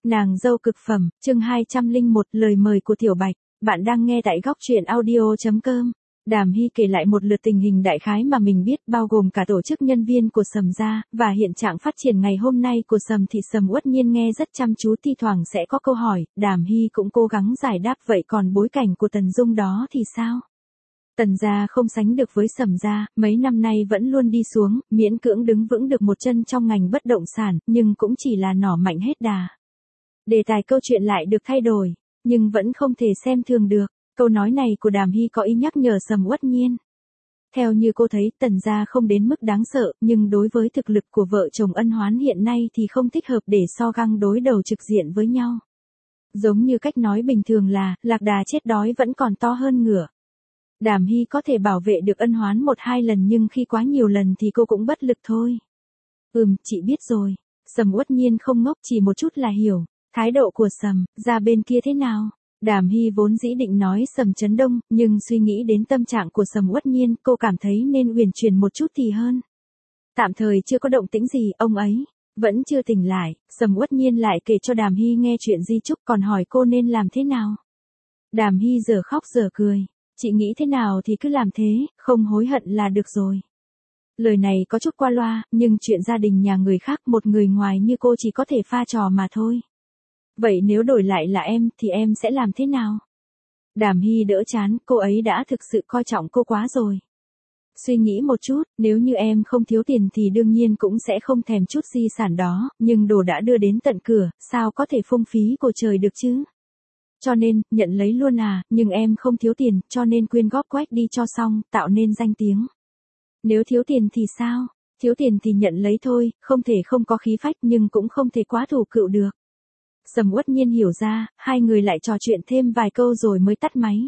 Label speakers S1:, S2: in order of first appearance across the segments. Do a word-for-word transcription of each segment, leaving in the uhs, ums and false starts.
S1: Nàng dâu cực phẩm, chương hai trăm lẻ một, lời mời của Tiểu Bạch. Bạn đang nghe tại góc truyện audio chấm com. Đàm Hy kể lại một lượt tình hình đại khái mà mình biết, bao gồm cả tổ chức nhân viên của Sầm gia, và hiện trạng phát triển ngày hôm nay của Sầm thị. Sầm Uất Nhiên nghe rất chăm chú, thi thoảng sẽ có câu hỏi, Đàm Hy cũng cố gắng giải đáp. Vậy còn bối cảnh của Tần Dung đó thì sao? Tần gia không sánh được với Sầm gia, mấy năm nay vẫn luôn đi xuống, miễn cưỡng đứng vững được một chân trong ngành bất động sản, nhưng cũng chỉ là nỏ mạnh hết đà. Đề tài câu chuyện lại được thay đổi, nhưng vẫn không thể xem thường được. Câu nói này của Đàm Hy có ý nhắc nhở Sầm Uất Nhiên. Theo như cô thấy, Tần gia không đến mức đáng sợ, nhưng đối với thực lực của vợ chồng Ân Hoán hiện nay thì không thích hợp để so găng đối đầu trực diện với nhau. Giống như cách nói bình thường là, lạc đà chết đói vẫn còn to hơn ngựa. Đàm Hy có thể bảo vệ được Ân Hoán một hai lần, nhưng khi quá nhiều lần thì cô cũng bất lực thôi. Ừm, chị biết rồi. Sầm Uất Nhiên không ngốc, chỉ một chút là hiểu. Thái độ của Sầm gia bên kia thế nào? Đàm Hy vốn dĩ định nói Sầm Chấn Đông, nhưng suy nghĩ đến tâm trạng của Sầm Uất Nhiên, cô cảm thấy nên uyển chuyển một chút thì hơn. Tạm thời chưa có động tĩnh gì, ông ấy vẫn chưa tỉnh lại. Sầm Uất Nhiên lại kể cho Đàm Hy nghe chuyện di chúc, còn hỏi cô nên làm thế nào. Đàm Hy giờ khóc giờ cười. Chị nghĩ thế nào thì cứ làm thế, không hối hận là được rồi. Lời này có chút qua loa, nhưng chuyện gia đình nhà người khác, một người ngoài như cô chỉ có thể pha trò mà thôi. Vậy nếu đổi lại là em, thì em sẽ làm thế nào? Đàm Hy đỡ chán, cô ấy đã thực sự coi trọng cô quá rồi. Suy nghĩ một chút, nếu như em không thiếu tiền thì đương nhiên cũng sẽ không thèm chút di sản đó, nhưng đồ đã đưa đến tận cửa, sao có thể phung phí của trời được chứ? Cho nên, nhận lấy luôn à, nhưng em không thiếu tiền, cho nên quyên góp quách đi cho xong, tạo nên danh tiếng. Nếu thiếu tiền thì sao? Thiếu tiền thì nhận lấy thôi, không thể không có khí phách, nhưng cũng không thể quá thủ cựu được. Sầm Uất Nhiên hiểu ra, hai người lại trò chuyện thêm vài câu rồi mới tắt máy.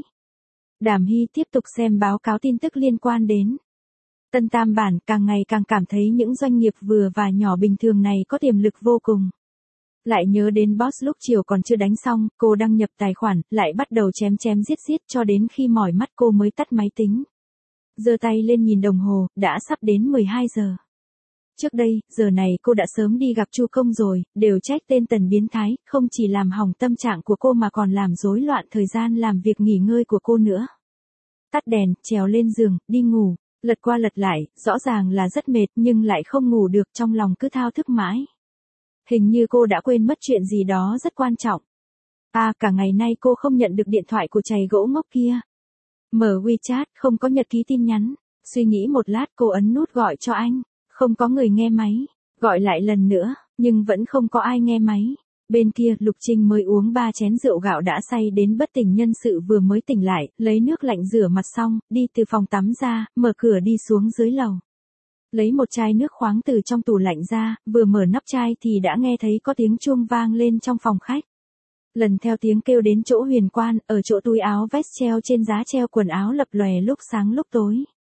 S1: Đàm Hy tiếp tục xem báo cáo tin tức liên quan đến Tân Tam Bản, càng ngày càng cảm thấy những doanh nghiệp vừa và nhỏ bình thường này có tiềm lực vô cùng. Lại nhớ đến boss lúc chiều còn chưa đánh xong, cô đăng nhập tài khoản, lại bắt đầu chém chém giết giết cho đến khi mỏi mắt cô mới tắt máy tính. Giơ tay lên nhìn đồng hồ, đã sắp đến mười hai giờ. Trước đây, giờ này cô đã sớm đi gặp Chu Công rồi, đều trách tên Tần biến thái, không chỉ làm hỏng tâm trạng của cô mà còn làm rối loạn thời gian làm việc nghỉ ngơi của cô nữa. Tắt đèn, trèo lên giường, đi ngủ, lật qua lật lại, rõ ràng là rất mệt nhưng lại không ngủ được, trong lòng cứ thao thức mãi. Hình như cô đã quên mất chuyện gì đó rất quan trọng. À, cả ngày nay cô không nhận được điện thoại của chày gỗ ngốc kia. Mở WeChat, không có nhật ký tin nhắn. Suy nghĩ một lát cô ấn nút gọi cho anh. Không có người nghe máy. Gọi lại lần nữa, nhưng vẫn không có ai nghe máy. Bên kia, Lục Trinh mới uống ba chén rượu gạo đã say đến bất tỉnh nhân sự, vừa mới tỉnh lại, lấy nước lạnh rửa mặt xong, đi từ phòng tắm ra, mở cửa đi xuống dưới lầu. Lấy một chai nước khoáng từ trong tủ lạnh ra, vừa mở nắp chai thì đã nghe thấy có tiếng chuông vang lên trong phòng khách. Lần theo tiếng kêu đến chỗ Huyền Quan, ở chỗ túi áo vest treo trên giá treo quần áo lập lòe lúc sáng lúc tối.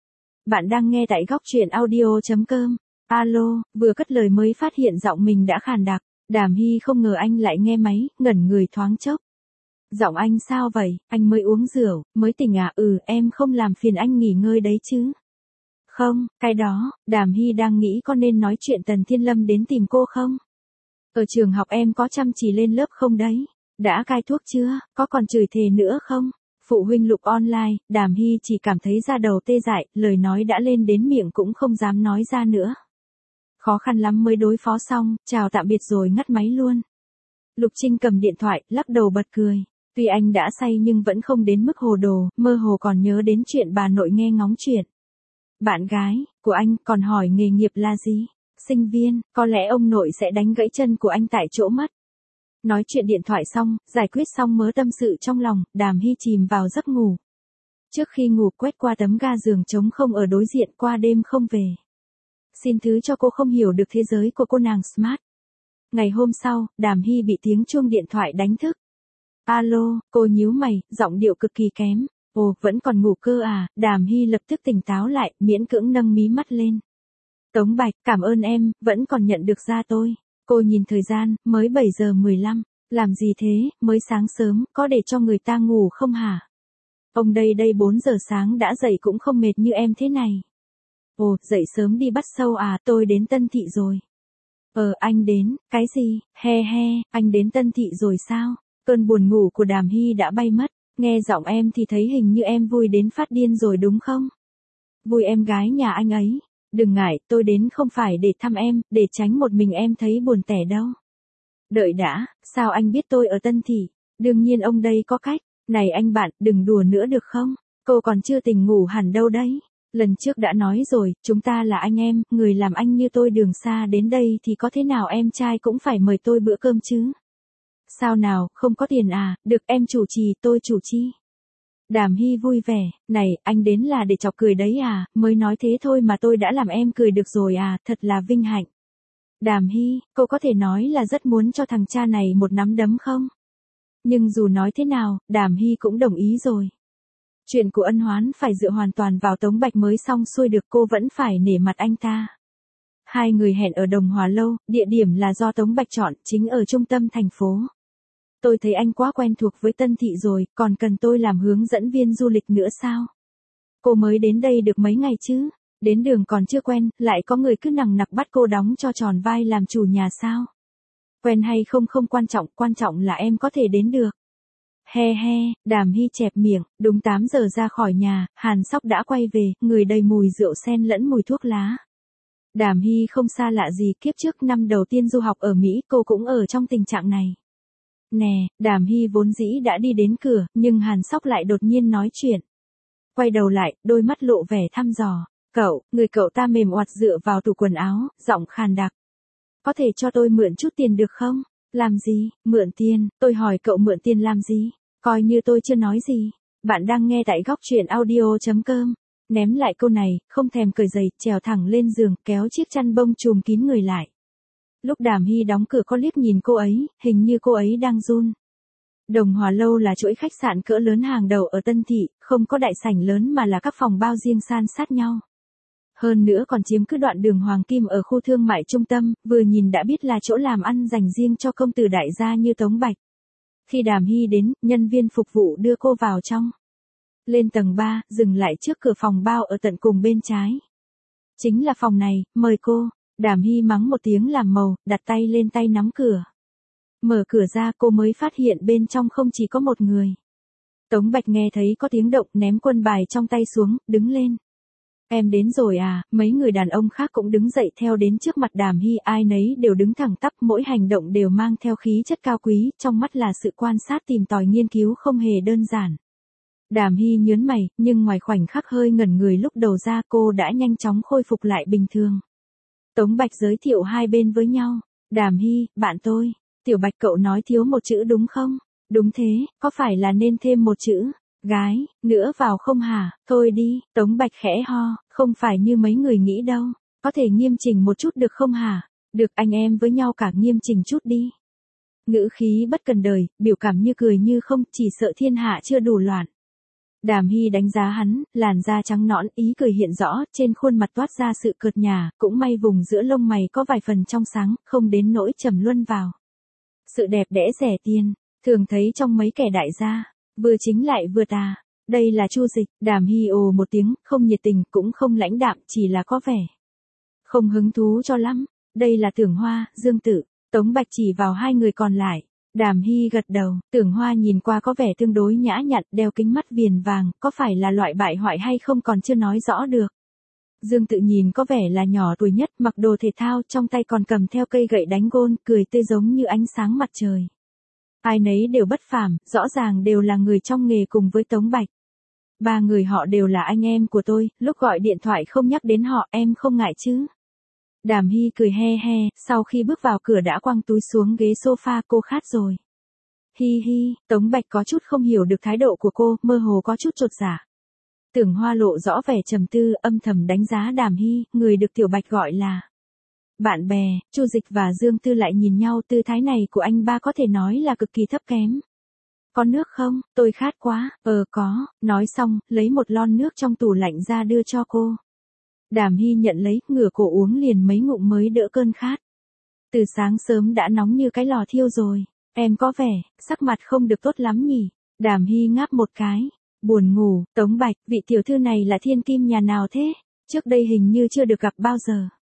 S1: Bạn đang nghe tại góc truyện audio chấm com. Alo, vừa cất lời mới phát hiện giọng mình đã khàn đặc. Đàm Hy không ngờ anh lại nghe máy, ngẩn người thoáng chốc. Giọng anh sao vậy, anh mới uống rượu, mới tỉnh à? Ừ, em không làm phiền anh nghỉ ngơi đấy chứ? Không, cái đó, Đàm Hy đang nghĩ có nên nói chuyện Tần Thiên Lâm đến tìm cô không? Ở trường học em có chăm chỉ lên lớp không đấy? Đã cai thuốc chưa, có còn chửi thề nữa không? Phụ huynh Lục online, Đàm Hy chỉ cảm thấy da đầu tê dại, lời nói đã lên đến miệng cũng không dám nói ra nữa. Khó khăn lắm mới đối phó xong, chào tạm biệt rồi ngắt máy luôn. Lục Trinh cầm điện thoại, lắc đầu bật cười. Tuy anh đã say nhưng vẫn không đến mức hồ đồ, mơ hồ còn nhớ đến chuyện bà nội nghe ngóng chuyện. Bạn gái của anh còn hỏi nghề nghiệp là gì? Sinh viên, có lẽ ông nội sẽ đánh gãy chân của anh tại chỗ mất. Nói chuyện điện thoại xong, giải quyết xong mớ tâm sự trong lòng, Đàm Hy chìm vào giấc ngủ. Trước khi ngủ quét qua tấm ga giường trống không ở đối diện, qua đêm không về. Xin thứ cho cô không hiểu được thế giới của cô nàng smart. Ngày hôm sau, Đàm Hy bị tiếng chuông điện thoại đánh thức. Alo, cô nhíu mày, giọng điệu cực kỳ kém. Ồ, vẫn còn ngủ cơ à? Đàm Hy lập tức tỉnh táo lại, miễn cưỡng nâng mí mắt lên. Tống Bạch, cảm ơn em, vẫn còn nhận được ra tôi. Cô nhìn thời gian, mới bảy giờ mười lăm. Làm gì thế, mới sáng sớm, có để cho người ta ngủ không hả? Ông đây đây bốn giờ sáng đã dậy cũng không mệt như em thế này. Ồ, dậy sớm đi bắt sâu à, tôi đến Tân Thị rồi. Ờ anh đến, cái gì, he he, anh đến Tân Thị rồi sao? Cơn buồn ngủ của Đàm Hy đã bay mất, nghe giọng em thì thấy hình như em vui đến phát điên rồi đúng không? Vui em gái nhà anh ấy, đừng ngại, tôi đến không phải để thăm em, để tránh một mình em thấy buồn tẻ đâu. Đợi đã, sao anh biết tôi ở Tân Thị? Đương nhiên ông đây có cách, này anh bạn, đừng đùa nữa được không? Cô còn chưa tỉnh ngủ hẳn đâu đấy. Lần trước đã nói rồi, chúng ta là anh em, người làm anh như tôi đường xa đến đây thì có thế nào em trai cũng phải mời tôi bữa cơm chứ. Sao nào, không có tiền à, được em chủ trì, tôi chủ chi. Đàm Hy vui vẻ, này, anh đến là để chọc cười đấy à, mới nói thế thôi mà tôi đã làm em cười được rồi à, thật là vinh hạnh. Đàm Hy, cô có thể nói là rất muốn cho thằng cha này một nắm đấm không? Nhưng dù nói thế nào, Đàm Hy cũng đồng ý rồi. Chuyện của ân oán phải dựa hoàn toàn vào Tống Bạch mới xong xuôi được, cô vẫn phải nể mặt anh ta. Hai người hẹn ở Đồng Hòa Lâu, địa điểm là do Tống Bạch chọn, chính ở trung tâm thành phố. Tôi thấy anh quá quen thuộc với Tân Thị rồi, còn cần tôi làm hướng dẫn viên du lịch nữa sao? Cô mới đến đây được mấy ngày chứ? Đến đường còn chưa quen, lại có người cứ nằng nặc bắt cô đóng cho tròn vai làm chủ nhà sao? Quen hay không không quan trọng, quan trọng là em có thể đến được. He he, Đàm Hy chẹp miệng, đúng tám giờ ra khỏi nhà, Hàn Sóc đã quay về, người đầy mùi rượu sen lẫn mùi thuốc lá. Đàm Hy không xa lạ gì, kiếp trước năm đầu tiên du học ở Mỹ cô cũng ở trong tình trạng này. Nè, Đàm Hy vốn dĩ đã đi đến cửa, nhưng Hàn Sóc lại đột nhiên nói chuyện. Quay đầu lại, đôi mắt lộ vẻ thăm dò. Cậu, người cậu ta mềm oặt dựa vào tủ quần áo, giọng khàn đặc. Có thể cho tôi mượn chút tiền được không? Làm gì? Mượn tiền? Tôi hỏi cậu mượn tiền làm gì? Coi như tôi chưa nói gì. Bạn đang nghe tại góc truyện audio chấm com. Ném lại câu này, không thèm cởi giày, trèo thẳng lên giường, kéo chiếc chăn bông trùm kín người lại. Lúc Đàm Hy đóng cửa có liếc nhìn cô ấy, hình như cô ấy đang run. Đồng Hòa Lâu là chuỗi khách sạn cỡ lớn hàng đầu ở Tân Thị, không có đại sảnh lớn mà là các phòng bao riêng san sát nhau. Hơn nữa còn chiếm cứ đoạn đường Hoàng Kim ở khu thương mại trung tâm, vừa nhìn đã biết là chỗ làm ăn dành riêng cho công tử đại gia như Tống Bạch. Khi Đàm Hy đến, nhân viên phục vụ đưa cô vào trong. Lên tầng ba, dừng lại trước cửa phòng bao ở tận cùng bên trái. Chính là phòng này, mời cô. Đàm Hy mắng một tiếng làm màu, đặt tay lên tay nắm cửa. Mở cửa ra cô mới phát hiện bên trong không chỉ có một người. Tống Bạch nghe thấy có tiếng động ném quân bài trong tay xuống, đứng lên. Em đến rồi à, mấy người đàn ông khác cũng đứng dậy theo đến trước mặt Đàm Hy, ai nấy đều đứng thẳng tắp, mỗi hành động đều mang theo khí chất cao quý, trong mắt là sự quan sát tìm tòi nghiên cứu không hề đơn giản. Đàm Hy nhớn mày, nhưng ngoài khoảnh khắc hơi ngẩn người lúc đầu ra cô đã nhanh chóng khôi phục lại bình thường. Tống Bạch giới thiệu hai bên với nhau. Đàm Hy, bạn tôi. Tiểu Bạch cậu nói thiếu một chữ đúng không? Đúng thế, có phải là nên thêm một chữ? Gái, nữa vào không hả? Thôi đi, Tống Bạch khẽ ho, không phải như mấy người nghĩ đâu. Có thể nghiêm chỉnh một chút được không hả? Được, anh em với nhau cả nghiêm chỉnh chút đi. Ngữ khí bất cần đời, biểu cảm như cười như không, chỉ sợ thiên hạ chưa đủ loạn. Đàm Hy đánh giá hắn, làn da trắng nõn, ý cười hiện rõ, trên khuôn mặt toát ra sự cợt nhả, cũng may vùng giữa lông mày có vài phần trong sáng, không đến nỗi trầm luân vào. Sự đẹp đẽ rẻ tiền, thường thấy trong mấy kẻ đại gia, vừa chính lại vừa tà. Đây là Chu Dịch. Đàm Hy ồ một tiếng, không nhiệt tình, cũng không lãnh đạm, chỉ là có vẻ không hứng thú cho lắm. Đây là Tưởng Hoa, Dương Tử. Tống Bạch chỉ vào hai người còn lại. Đàm Hy gật đầu, Tưởng Hoa nhìn qua có vẻ tương đối nhã nhặn, đeo kính mắt viền vàng, có phải là loại bại hoại hay không còn chưa nói rõ được. Dương Tự nhìn có vẻ là nhỏ tuổi nhất, mặc đồ thể thao, trong tay còn cầm theo cây gậy đánh gôn, cười tươi giống như ánh sáng mặt trời. Ai nấy đều bất phàm, rõ ràng đều là người trong nghề cùng với Tống Bạch. Ba người họ đều là anh em của tôi, lúc gọi điện thoại không nhắc đến họ, em không ngại chứ? Đàm Hy cười he he, sau khi bước vào cửa đã quăng túi xuống ghế sofa, cô khát rồi. Hi hi, Tống Bạch có chút không hiểu được thái độ của cô, mơ hồ có chút chột dạ. Tưởng Hoa lộ rõ vẻ trầm tư, âm thầm đánh giá Đàm Hy, người được Tiểu Bạch gọi là bạn bè. Chu Dịch và Dương Tư lại nhìn nhau, tư thái này của anh ba có thể nói là cực kỳ thấp kém. Có nước không? Tôi khát quá. Ờ có, nói xong, lấy một lon nước trong tủ lạnh ra đưa cho cô. Đàm Hy nhận lấy, ngửa cổ uống liền mấy ngụm mới đỡ cơn khát. Từ sáng sớm đã nóng như cái lò thiêu rồi. Em có vẻ, sắc mặt không được tốt lắm nhỉ? Đàm Hy ngáp một cái. Buồn ngủ. Tống Bạch, vị tiểu thư này là thiên kim nhà nào thế? Trước đây hình như chưa được gặp bao giờ.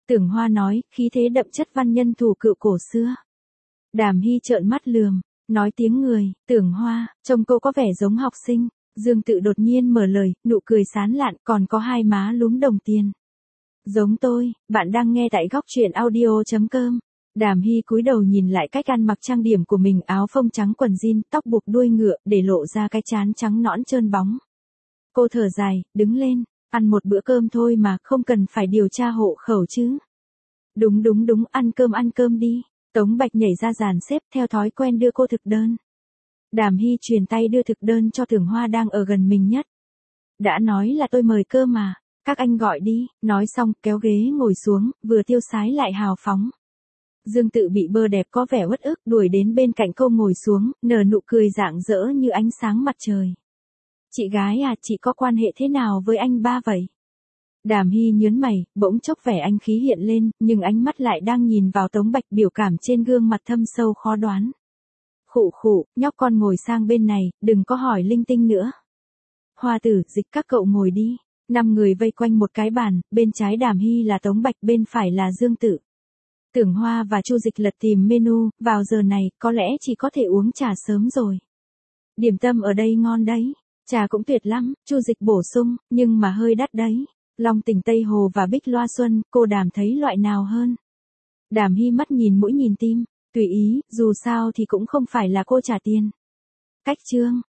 S1: Tưởng Hoa nói, khí thế đậm chất văn nhân thủ cựu cổ xưa. Đàm Hy trợn mắt lườm, nói tiếng người, Tưởng Hoa, trông cô có vẻ giống học sinh. Dương Tự đột nhiên mở lời, nụ cười sán lạn, còn có hai má lúm đồng tiền. Giống tôi, bạn đang nghe tại góc truyện audio.com. Đàm Hy cúi đầu nhìn lại cách ăn mặc trang điểm của mình, áo phông trắng quần jean, tóc buộc đuôi ngựa, để lộ ra cái trán trắng nõn trơn bóng. Cô thở dài, đứng lên, ăn một bữa cơm thôi mà, không cần phải điều tra hộ khẩu chứ. Đúng đúng đúng, ăn cơm ăn cơm đi. Tống Bạch nhảy ra dàn xếp, theo thói quen đưa cô thực đơn. Đàm Hy truyền tay đưa thực đơn cho Tưởng Hoa đang ở gần mình nhất. Đã nói là tôi mời cơ mà, các anh gọi đi, nói xong kéo ghế ngồi xuống, vừa tiêu sái lại hào phóng. Dương Tự bị bơ đẹp có vẻ uất ức, đuổi đến bên cạnh cô ngồi xuống, nở nụ cười rạng rỡ như ánh sáng mặt trời. Chị gái à, chị có quan hệ thế nào với anh ba vậy? Đàm Hy nhớn mày, bỗng chốc vẻ anh khí hiện lên, nhưng ánh mắt lại đang nhìn vào Tống Bạch, biểu cảm trên gương mặt thâm sâu khó đoán. Khụ khụ, nhóc con ngồi sang bên này, đừng có hỏi linh tinh nữa. Hoa Tử, Dịch các cậu ngồi đi. Năm người vây quanh một cái bàn, bên trái Đàm Hy là Tống Bạch, bên phải là Dương Tự. Tưởng Hoa và Chu Dịch lật tìm menu, vào giờ này, có lẽ chỉ có thể uống trà sớm rồi. Điểm tâm ở đây ngon đấy, trà cũng tuyệt lắm, Chu Dịch bổ sung, nhưng mà hơi đắt đấy. Long Tỉnh Tây Hồ và Bích Loa Xuân, cô Đàm thấy loại nào hơn? Đàm Hy mắt nhìn mũi nhìn tim, tùy ý, dù sao thì cũng không phải là cô trả tiền. Cách chương,